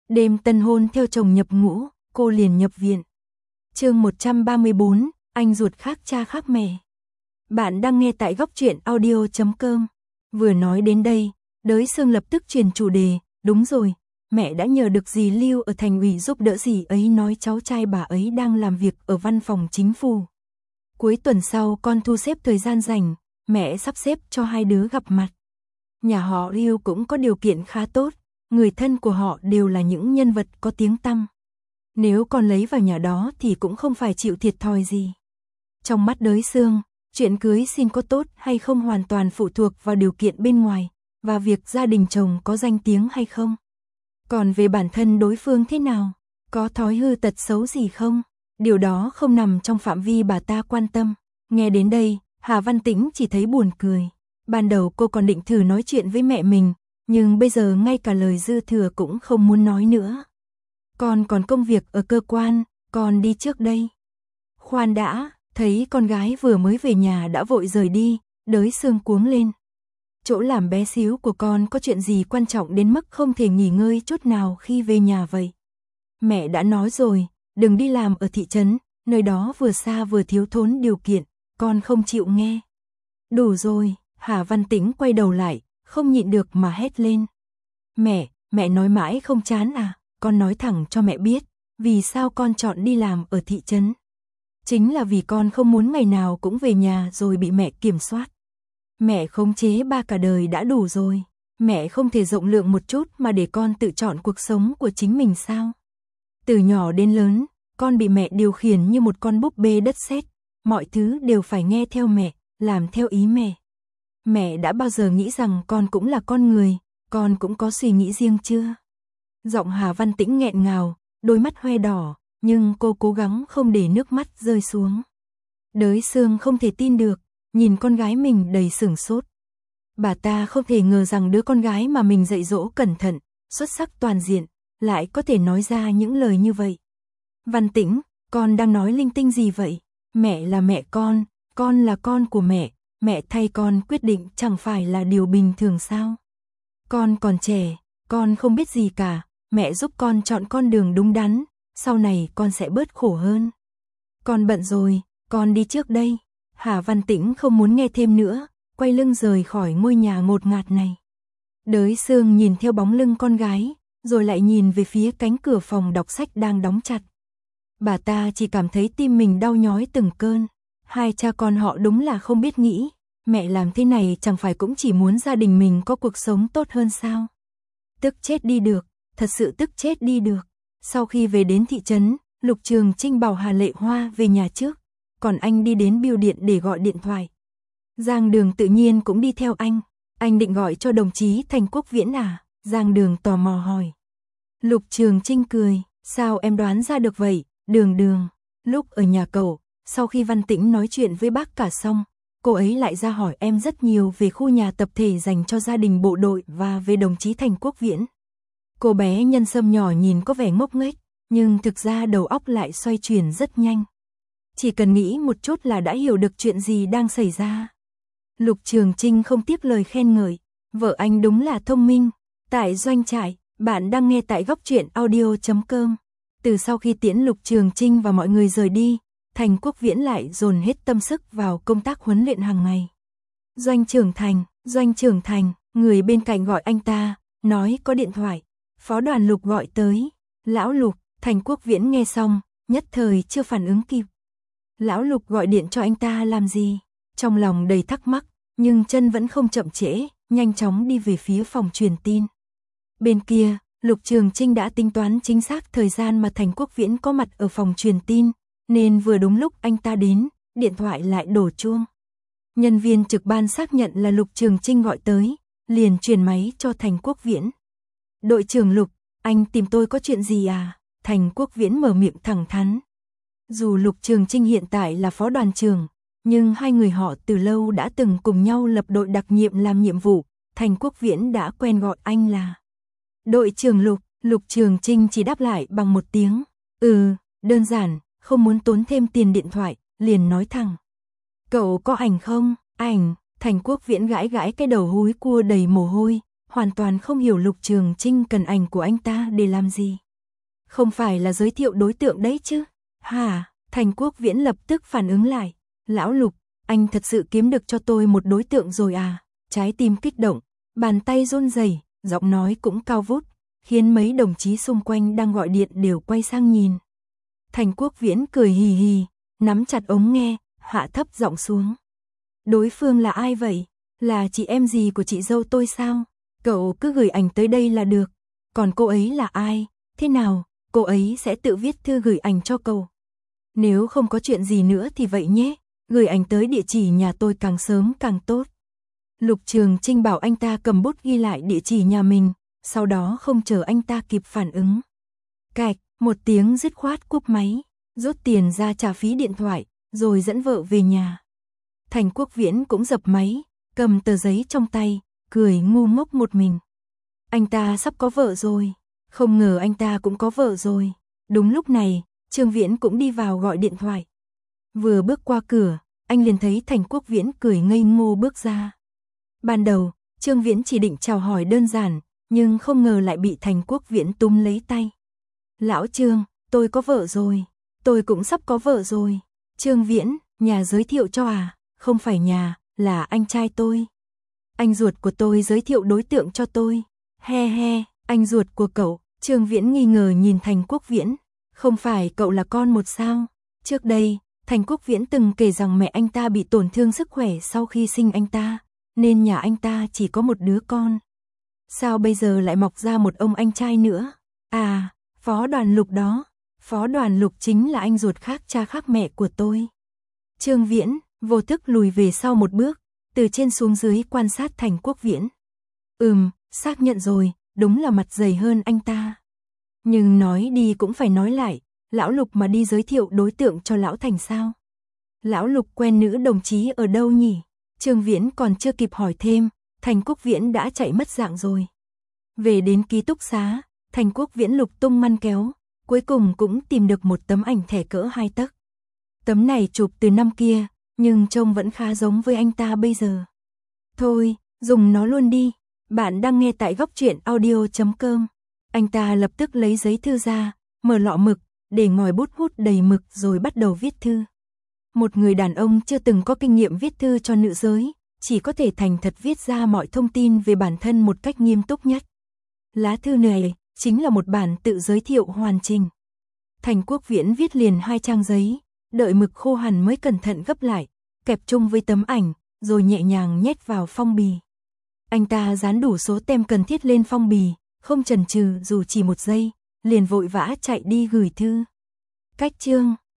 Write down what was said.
Đêm tân hôn theo chồng nhập ngũ, cô liền nhập viện. Chương 134, anh ruột khác cha khác mẹ. Bạn đang nghe tại góc truyện audio.com. Vừa nói đến đây, Đới Sương lập tức chuyển chủ đề, đúng rồi, mẹ đã nhờ được dì Lưu ở thành ủy giúp đỡ dì ấy nói cháu trai bà ấy đang làm việc ở văn phòng chính phủ. Cuối tuần sau con thu xếp thời gian rảnh, mẹ sắp xếp cho hai đứa gặp mặt. Nhà họ Lưu cũng có điều kiện khá tốt, người thân của họ đều là những nhân vật có tiếng tăm. Nếu con lấy vào nhà đó thì cũng không phải chịu thiệt thòi gì. Trong mắt Đới Sương, chuyện cưới xin có tốt hay không hoàn toàn phụ thuộc vào điều kiện bên ngoài, và việc gia đình chồng có danh tiếng hay không. Còn về bản thân đối phương thế nào, có thói hư tật xấu gì không, điều đó không nằm trong phạm vi bà ta quan tâm. Nghe đến đây, Hà Văn Tĩnh chỉ thấy buồn cười. Ban đầu cô còn định thử nói chuyện với mẹ mình, nhưng bây giờ ngay cả lời dư thừa cũng không muốn nói nữa. Con còn công việc ở cơ quan, con đi trước đây. Khoan đã, thấy con gái vừa mới về nhà đã vội rời đi, Đới Sương cuống lên. Chỗ làm bé xíu của con có chuyện gì quan trọng đến mức không thể nghỉ ngơi chút nào khi về nhà vậy? Mẹ đã nói rồi, đừng đi làm ở thị trấn, nơi đó vừa xa vừa thiếu thốn điều kiện, con không chịu nghe. Đủ rồi, Hà Văn Tĩnh quay đầu lại, không nhịn được mà hét lên. Mẹ nói mãi không chán à, con nói thẳng cho mẹ biết, vì sao con chọn đi làm ở thị trấn. Chính là vì con không muốn ngày nào cũng về nhà rồi bị mẹ kiểm soát. Mẹ khống chế ba cả đời đã đủ rồi, mẹ không thể rộng lượng một chút mà để con tự chọn cuộc sống của chính mình sao? Từ nhỏ đến lớn, con bị mẹ điều khiển như một con búp bê đất sét, mọi thứ đều phải nghe theo mẹ, làm theo ý mẹ. Mẹ đã bao giờ nghĩ rằng con cũng là con người, con cũng có suy nghĩ riêng chưa? Giọng Hà Văn Tĩnh nghẹn ngào, đôi mắt hoe đỏ, nhưng cô cố gắng không để nước mắt rơi xuống. Đới Sương không thể tin được, nhìn con gái mình đầy sửng sốt. Bà ta không thể ngờ rằng đứa con gái mà mình dạy dỗ cẩn thận, xuất sắc toàn diện, lại có thể nói ra những lời như vậy. Văn Tĩnh, con đang nói linh tinh gì vậy? Mẹ là mẹ con là con của mẹ thay con quyết định chẳng phải là điều bình thường sao? Con còn trẻ, con không biết gì cả, mẹ giúp con chọn con đường đúng đắn, sau này con sẽ bớt khổ hơn. Con bận rồi, con đi trước đây. Hà Văn Tĩnh không muốn nghe thêm nữa, quay lưng rời khỏi ngôi nhà ngột ngạt này. Đới Sương nhìn theo bóng lưng con gái, rồi lại nhìn về phía cánh cửa phòng đọc sách đang đóng chặt. Bà ta chỉ cảm thấy tim mình đau nhói từng cơn. Hai cha con họ đúng là không biết nghĩ, mẹ làm thế này chẳng phải cũng chỉ muốn gia đình mình có cuộc sống tốt hơn sao? Tức chết đi được, thật sự tức chết đi được. Sau khi về đến thị trấn, Lục Trường Trinh bảo Hà Lệ Hoa về nhà trước, còn anh đi đến bưu điện để gọi điện thoại. Giang Đường tự nhiên cũng đi theo anh định gọi cho đồng chí Thành Quốc Viễn à? Giang Đường tò mò hỏi. Lục Trường Trinh cười, sao em đoán ra được vậy, Đường. Lúc ở nhà cậu, sau khi Văn Tĩnh nói chuyện với bác cả xong, cô ấy lại ra hỏi em rất nhiều về khu nhà tập thể dành cho gia đình bộ đội và về đồng chí Thành Quốc Viễn. Cô bé Nhân Sâm nhỏ nhìn có vẻ ngốc nghếch, nhưng thực ra đầu óc lại xoay chuyển rất nhanh. Chỉ cần nghĩ một chút là đã hiểu được chuyện gì đang xảy ra. Lục Trường Trinh không tiếp lời khen ngợi, vợ anh đúng là thông minh. Tại doanh trại, bạn đang nghe tại góc truyện audio.com. Từ sau khi tiễn Lục Trường Trinh và mọi người rời đi, Thành Quốc Viễn lại dồn hết tâm sức vào công tác huấn luyện hàng ngày. Doanh trưởng Thành, người bên cạnh gọi anh ta, nói có điện thoại. Phó đoàn Lục gọi tới. Lão Lục, Thành Quốc Viễn nghe xong, nhất thời chưa phản ứng kịp. Lão Lục gọi điện cho anh ta làm gì? Trong lòng đầy thắc mắc, nhưng chân vẫn không chậm trễ, nhanh chóng đi về phía phòng truyền tin. Bên kia, Lục Trường Trinh đã tính toán chính xác thời gian mà Thành Quốc Viễn có mặt ở phòng truyền tin, nên vừa đúng lúc anh ta đến, điện thoại lại đổ chuông. Nhân viên trực ban xác nhận là Lục Trường Trinh gọi tới, liền truyền máy cho Thành Quốc Viễn. Đội trưởng Lục, anh tìm tôi có chuyện gì à? Thành Quốc Viễn mở miệng thẳng thắn. Dù Lục Trường Trinh hiện tại là phó đoàn trưởng, nhưng hai người họ từ lâu đã từng cùng nhau lập đội đặc nhiệm làm nhiệm vụ, Thành Quốc Viễn đã quen gọi anh là đội trưởng Lục. Lục Trường Trinh chỉ đáp lại bằng một tiếng, đơn giản, không muốn tốn thêm tiền điện thoại, liền nói thẳng. Cậu có ảnh không? Ảnh. Thành Quốc Viễn gãi gãi cái đầu húi cua đầy mồ hôi, hoàn toàn không hiểu Lục Trường Trinh cần ảnh của anh ta để làm gì. Không phải là giới thiệu đối tượng đấy chứ? Hả? Thành Quốc Viễn lập tức phản ứng lại. Lão Lục, anh thật sự kiếm được cho tôi một đối tượng rồi à? Trái tim kích động, bàn tay run rẩy, giọng nói cũng cao vút, khiến mấy đồng chí xung quanh đang gọi điện đều quay sang nhìn. Thành Quốc Viễn cười hì hì, nắm chặt ống nghe, hạ thấp giọng xuống. Đối phương là ai vậy? Là chị em gì của chị dâu tôi sao? Cậu cứ gửi ảnh tới đây là được. Còn cô ấy là ai? Thế nào, cô ấy sẽ tự viết thư gửi ảnh cho cậu. Nếu không có chuyện gì nữa thì vậy nhé, gửi ảnh tới địa chỉ nhà tôi càng sớm càng tốt. Lục Trường Trinh bảo anh ta cầm bút ghi lại địa chỉ nhà mình, sau đó không chờ anh ta kịp phản ứng. Cạch, một tiếng dứt khoát cúp máy, rút tiền ra trả phí điện thoại, rồi dẫn vợ về nhà. Thành Quốc Viễn cũng dập máy, cầm tờ giấy trong tay, cười ngu ngốc một mình. Anh ta sắp có vợ rồi, không ngờ anh ta cũng có vợ rồi. Đúng lúc này, Trương Viễn cũng đi vào gọi điện thoại. Vừa bước qua cửa, anh liền thấy Thành Quốc Viễn cười ngây ngô bước ra. Ban đầu, Trương Viễn chỉ định chào hỏi đơn giản, nhưng không ngờ lại bị Thành Quốc Viễn túm lấy tay. Lão Trương, tôi có vợ rồi, tôi cũng sắp có vợ rồi. Trương Viễn, nhà giới thiệu cho à? Không phải nhà, là anh trai tôi. Anh ruột của tôi giới thiệu đối tượng cho tôi. He he, anh ruột của cậu. Trương Viễn nghi ngờ nhìn Thành Quốc Viễn. Không phải cậu là con một sao? Trước đây, Thành Quốc Viễn từng kể rằng mẹ anh ta bị tổn thương sức khỏe sau khi sinh anh ta, nên nhà anh ta chỉ có một đứa con. Sao bây giờ lại mọc ra một ông anh trai nữa? À, Phó Đoàn Lục đó. Phó Đoàn Lục chính là anh ruột khác cha khác mẹ của tôi. Trương Viễn vô thức lùi về sau một bước, từ trên xuống dưới quan sát Thành Quốc Viễn. Xác nhận rồi, đúng là mặt dày hơn anh ta. Nhưng nói đi cũng phải nói lại, lão Lục mà đi giới thiệu đối tượng cho lão Thành sao? Lão Lục quen nữ đồng chí ở đâu nhỉ? Trương Viễn còn chưa kịp hỏi thêm, Thành Quốc Viễn đã chạy mất dạng rồi. Về đến ký túc xá, Thành Quốc Viễn lục tung ngăn kéo, cuối cùng cũng tìm được một tấm ảnh thẻ cỡ 2 tấc. Tấm này chụp từ năm kia, nhưng trông vẫn khá giống với anh ta bây giờ. Thôi, dùng nó luôn đi. Bạn đang nghe tại góc truyện audio.com. Anh ta lập tức lấy giấy thư ra, mở lọ mực, để ngòi bút hút đầy mực rồi bắt đầu viết thư. Một người đàn ông chưa từng có kinh nghiệm viết thư cho nữ giới, chỉ có thể thành thật viết ra mọi thông tin về bản thân một cách nghiêm túc nhất. Lá thư này chính là một bản tự giới thiệu hoàn chỉnh. Thành Quốc Viễn viết liền 2 trang giấy, đợi mực khô hẳn mới cẩn thận gấp lại, kẹp chung với tấm ảnh, rồi nhẹ nhàng nhét vào phong bì. Anh ta dán đủ số tem cần thiết lên phong bì, không chần chừ dù chỉ 1 giây, liền vội vã chạy đi gửi thư. Cách chương